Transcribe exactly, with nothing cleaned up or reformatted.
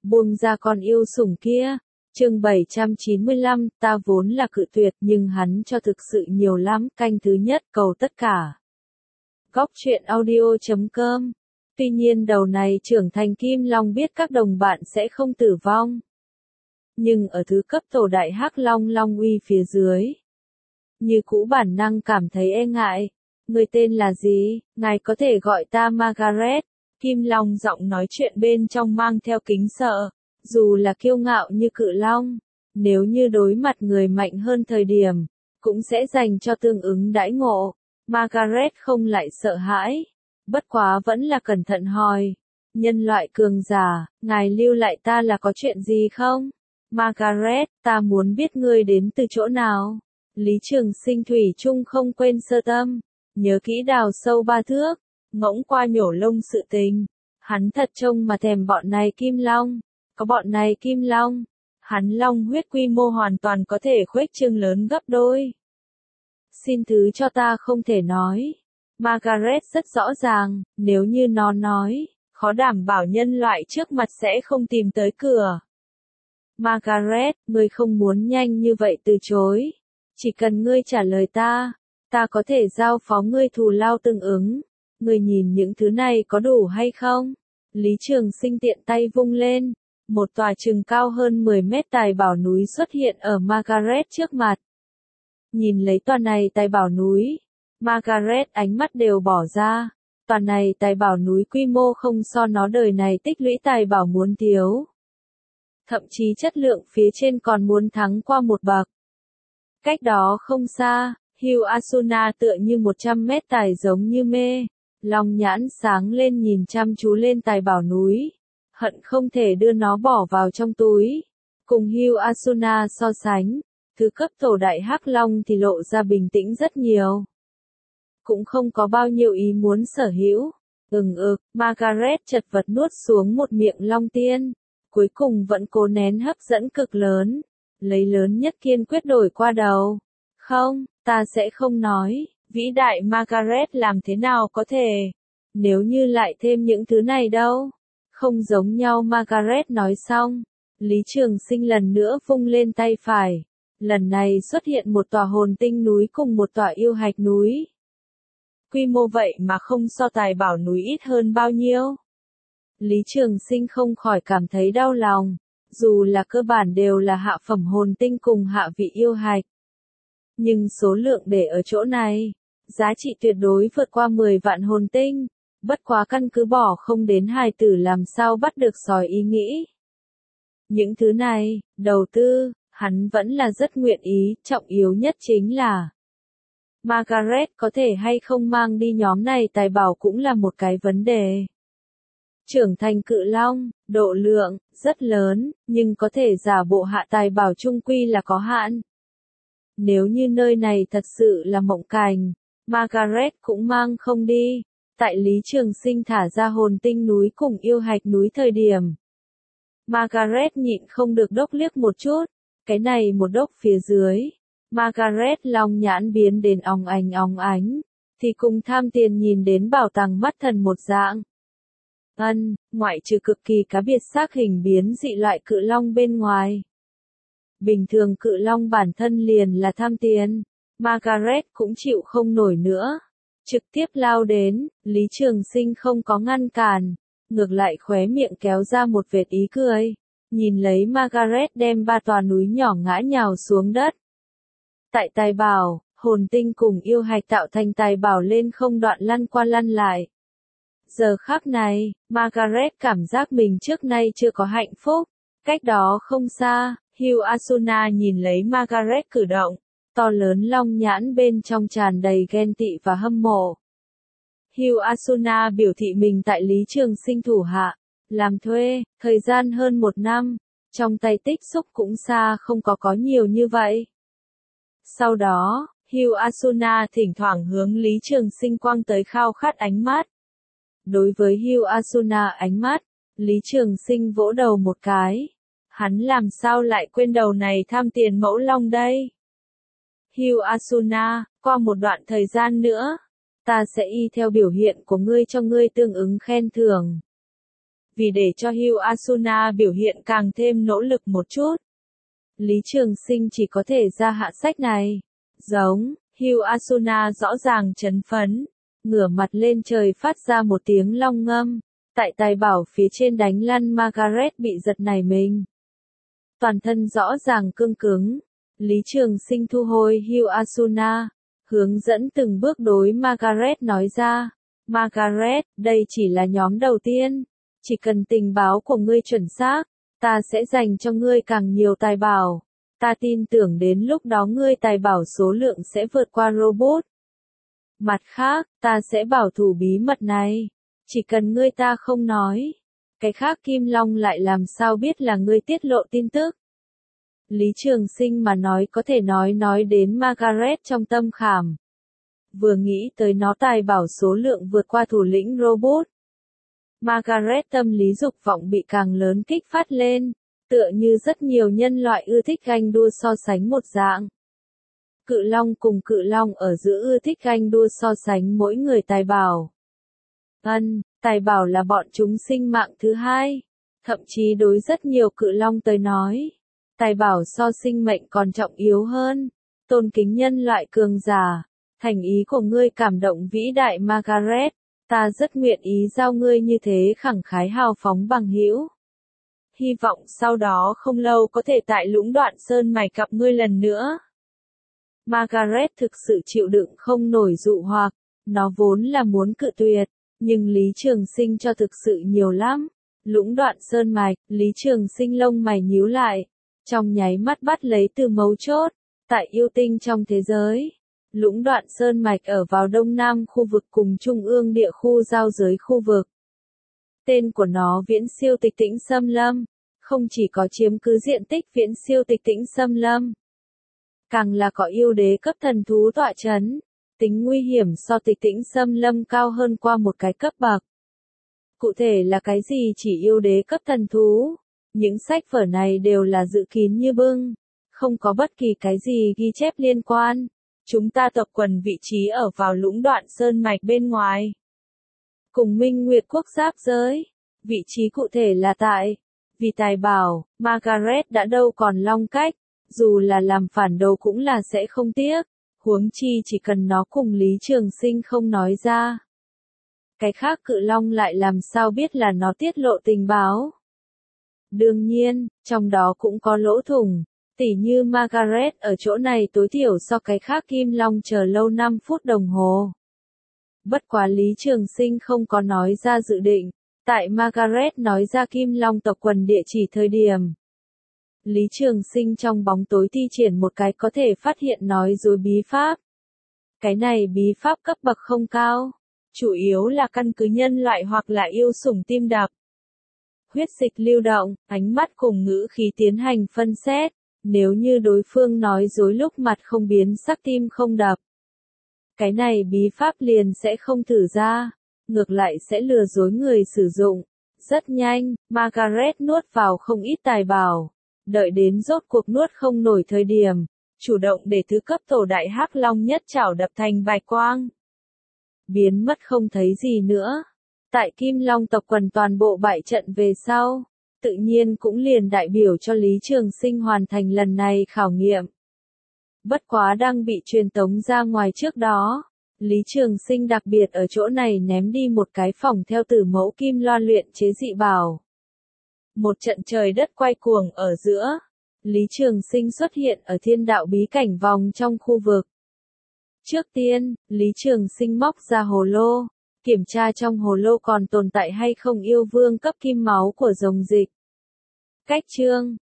buông ra con yêu sủng kia. Chương bảy trăm chín mươi lăm, ta vốn là cự tuyệt nhưng hắn cho thực sự nhiều lắm. Canh thứ nhất, cầu tất cả. Góc truyện audio chấm com. Tuy nhiên đầu này trưởng thành Kim Long biết các đồng bạn sẽ không tử vong. Nhưng ở thứ cấp tổ đại hắc Long Long uy phía dưới. Như cũ bản năng cảm thấy e ngại. Người tên là gì? Ngài có thể gọi ta Margaret. Kim Long giọng nói chuyện bên trong mang theo kính sợ. Dù là kiêu ngạo như cự long, nếu như đối mặt người mạnh hơn thời điểm, cũng sẽ dành cho tương ứng đãi ngộ. Margaret không lại sợ hãi, bất quá vẫn là cẩn thận hỏi. Nhân loại cường giả, ngài lưu lại ta là có chuyện gì không? Margaret, ta muốn biết ngươi đến từ chỗ nào. Lý Trường Sinh thủy chung không quên sơ tâm, nhớ kỹ đào sâu ba thước, ngỗng qua nhổ lông sự tình. Hắn thật trông mà thèm bọn này Kim Long. Có bọn này Kim Long, hắn long huyết quy mô hoàn toàn có thể khuếch trương lớn gấp đôi. Xin thứ cho ta không thể nói. Margaret rất rõ ràng, nếu như nó nói, khó đảm bảo nhân loại trước mặt sẽ không tìm tới cửa. Margaret, ngươi không muốn nhanh như vậy từ chối. Chỉ cần ngươi trả lời ta, ta có thể giao phó ngươi thù lao tương ứng. Ngươi nhìn những thứ này có đủ hay không? Lý Trường Sinh tiện tay vung lên. Một tòa chừng cao hơn mười mét tài bảo núi xuất hiện ở Margaret trước mặt. Nhìn lấy tòa này tài bảo núi, Margaret ánh mắt đều bỏ ra. Tòa này tài bảo núi quy mô không so nó đời này tích lũy tài bảo muốn thiếu. Thậm chí chất lượng phía trên còn muốn thắng qua một bậc. Cách đó không xa, Hugh Asuna tựa như một trăm mét tài giống như mê. Long nhãn sáng lên nhìn chăm chú lên tài bảo núi. Hận không thể đưa nó bỏ vào trong túi. Cùng Hugh Asuna so sánh, thứ cấp tổ đại hắc long thì lộ ra bình tĩnh rất nhiều. Cũng không có bao nhiêu ý muốn sở hữu. Ừng ực, Margaret chật vật nuốt xuống một miệng long tiên. Cuối cùng vẫn cố nén hấp dẫn cực lớn. Lấy lớn nhất kiên quyết đổi qua đầu. Không, ta sẽ không nói. Vĩ đại Margaret làm thế nào có thể. Nếu như lại thêm những thứ này đâu. Không giống nhau Margaret nói xong. Lý Trường Sinh lần nữa vung lên tay phải. Lần này xuất hiện một tòa hồn tinh núi cùng một tòa yêu hạch núi. Quy mô vậy mà không so tài bảo núi ít hơn bao nhiêu. Lý Trường Sinh không khỏi cảm thấy đau lòng. Dù là cơ bản đều là hạ phẩm hồn tinh cùng hạ vị yêu hạch. Nhưng số lượng để ở chỗ này. Giá trị tuyệt đối vượt qua mười vạn hồn tinh. Bất quá căn cứ bỏ không đến hài tử làm sao bắt được sói ý nghĩ. Những thứ này, đầu tư, hắn vẫn là rất nguyện ý, trọng yếu nhất chính là Margaret có thể hay không mang đi nhóm này tài bảo cũng là một cái vấn đề. Trưởng thành cự long, độ lượng, rất lớn, nhưng có thể giả bộ hạ tài bảo chung quy là có hạn. Nếu như nơi này thật sự là mộng cảnh, Margaret cũng mang không đi. Tại Lý Trường Sinh thả ra hồn tinh núi cùng yêu hạch núi thời điểm. Margaret nhịn không được đốc liếc một chút. Cái này một đốc phía dưới. Margaret long nhãn biến đến óng ánh óng ánh. Thì cùng tham tiền nhìn đến bảo tàng mắt thần một dạng. Ân, ngoại trừ cực kỳ cá biệt xác hình biến dị loại cự long bên ngoài. Bình thường cự long bản thân liền là tham tiền. Margaret cũng chịu không nổi nữa. Trực tiếp lao đến, Lý Trường Sinh không có ngăn cản, ngược lại khóe miệng kéo ra một vệt ý cười, nhìn lấy Margaret đem ba tòa núi nhỏ ngã nhào xuống đất. Tại tài bảo, hồn tinh cùng yêu hạch tạo thành tài bảo lên không đoạn lăn qua lăn lại. Giờ khắc này, Margaret cảm giác mình trước nay chưa có hạnh phúc, cách đó không xa, Hugh Asuna nhìn lấy Margaret cử động. To lớn long nhãn bên trong tràn đầy ghen tị và hâm mộ. Hugh Asuna biểu thị mình tại Lý Trường Sinh thủ hạ, làm thuê, thời gian hơn một năm, trong tay tích xúc cũng xa không có có nhiều như vậy. Sau đó, Hugh Asuna thỉnh thoảng hướng Lý Trường Sinh quăng tới khao khát ánh mắt. Đối với Hugh Asuna ánh mắt, Lý Trường Sinh vỗ đầu một cái. Hắn làm sao lại quên đầu này tham tiền mẫu long đây? Hugh Asuna, qua một đoạn thời gian nữa, ta sẽ y theo biểu hiện của ngươi cho ngươi tương ứng khen thưởng. vì để cho Hugh Asuna biểu hiện càng thêm nỗ lực một chút. Lý Trường Sinh chỉ có thể ra hạ sách này. Giống, Hugh Asuna rõ ràng chấn phấn, ngửa mặt lên trời phát ra một tiếng long ngâm. Tại tài bảo phía trên đánh lăn Margaret bị giật nảy mình. Toàn thân rõ ràng cương cứng. Lý Trường Sinh thu hồi Hugh Asuna, hướng dẫn từng bước đối Margaret nói ra. Margaret, đây chỉ là nhóm đầu tiên. Chỉ cần tình báo của ngươi chuẩn xác, ta sẽ dành cho ngươi càng nhiều tài bảo. Ta tin tưởng đến lúc đó ngươi tài bảo số lượng sẽ vượt qua robot. Mặt khác, ta sẽ bảo thủ bí mật này. Chỉ cần ngươi ta không nói. Cái khác Kim Long lại làm sao biết là ngươi tiết lộ tin tức. Lý Trường Sinh mà nói có thể nói nói đến Margaret trong tâm khảm. Vừa nghĩ tới nó tài bảo số lượng vượt qua thủ lĩnh robot. Margaret tâm lý dục vọng bị càng lớn kích phát lên, tựa như rất nhiều nhân loại ưa thích ganh đua so sánh một dạng. Cự Long cùng Cự Long ở giữa ưa thích ganh đua so sánh mỗi người tài bảo. Ân, tài bảo là bọn chúng sinh mạng thứ hai. Thậm chí đối rất nhiều Cự Long tới nói, tài bảo so sinh mệnh còn trọng yếu hơn. Tôn kính nhân loại cường giả, thành ý của ngươi cảm động vĩ đại Margaret. Ta rất nguyện ý giao ngươi như thế khẳng khái hào phóng bằng hữu. Hy vọng sau đó không lâu có thể tại Lũng Đoạn Sơn mạch gặp ngươi lần nữa. Margaret thực sự chịu đựng không nổi dụ hoặc, nó vốn là muốn cự tuyệt, nhưng Lý Trường Sinh cho thực sự nhiều lắm. Lũng Đoạn Sơn mạch, Lý Trường Sinh lông mày nhíu lại, trong nháy mắt bắt lấy từ mấu chốt, tại yêu tinh trong thế giới. Lũng Đoạn Sơn mạch ở vào đông nam khu vực cùng trung ương địa khu giao giới khu vực. Tên của nó Viễn Siêu Tịch Tĩnh Xâm Lâm, không chỉ có chiếm cứ diện tích Viễn Siêu Tịch Tĩnh Xâm Lâm, càng là có yêu đế cấp thần thú tọa chấn, tính nguy hiểm so Tịch Tĩnh Xâm Lâm cao hơn qua một cái cấp bậc. Cụ thể là cái gì chỉ yêu đế cấp thần thú, những sách vở này đều là dự kín như bưng, không có bất kỳ cái gì ghi chép liên quan. Chúng ta tộc quần vị trí ở vào Lũng Đoạn Sơn mạch bên ngoài. Cùng Minh Nguyệt quốc giáp giới. Vị trí cụ thể là tại. Vì tài bảo, Margaret đã đâu còn long cách. Dù là làm phản đồ cũng là sẽ không tiếc. Huống chi chỉ cần nó cùng Lý Trường Sinh không nói ra. Cái khác Cự Long lại làm sao biết là nó tiết lộ tình báo. Đương nhiên, trong đó cũng có lỗ thủng. Tỉ như Margaret ở chỗ này tối thiểu so cái khác Kim Long chờ lâu năm phút đồng hồ. Bất quá Lý Trường Sinh không có nói ra dự định, tại Margaret nói ra Kim Long tộc quần địa chỉ thời điểm. Lý Trường Sinh trong bóng tối thi triển một cái có thể phát hiện nói dối bí pháp. Cái này bí pháp cấp bậc không cao, chủ yếu là căn cứ nhân loại hoặc là yêu sủng tim đập. Huyết dịch lưu động, ánh mắt cùng ngữ khí tiến hành phân xét. Nếu như đối phương nói dối lúc mặt không biến sắc tim không đập, cái này bí pháp liền sẽ không thử ra, ngược lại sẽ lừa dối người sử dụng. Rất nhanh, Margaret nuốt vào không ít tài bảo, đợi đến rốt cuộc nuốt không nổi thời điểm, chủ động để thứ cấp tổ đại hắc long nhất chảo đập thành bạch quang. Biến mất không thấy gì nữa. Tại Kim Long tộc quần toàn bộ bại trận về sau. Tự nhiên cũng liền đại biểu cho Lý Trường Sinh hoàn thành lần này khảo nghiệm. Bất quá đang bị truyền tống ra ngoài trước đó, Lý Trường Sinh đặc biệt ở chỗ này ném đi một cái phòng theo tử mẫu kim loan luyện chế dị bảo. Một trận trời đất quay cuồng ở giữa, Lý Trường Sinh xuất hiện ở thiên đạo bí cảnh vòng trong khu vực. Trước tiên, Lý Trường Sinh móc ra hồ lô, kiểm tra trong hồ lô còn tồn tại hay không yêu vương cấp kim máu của rồng dịch. Cách chương,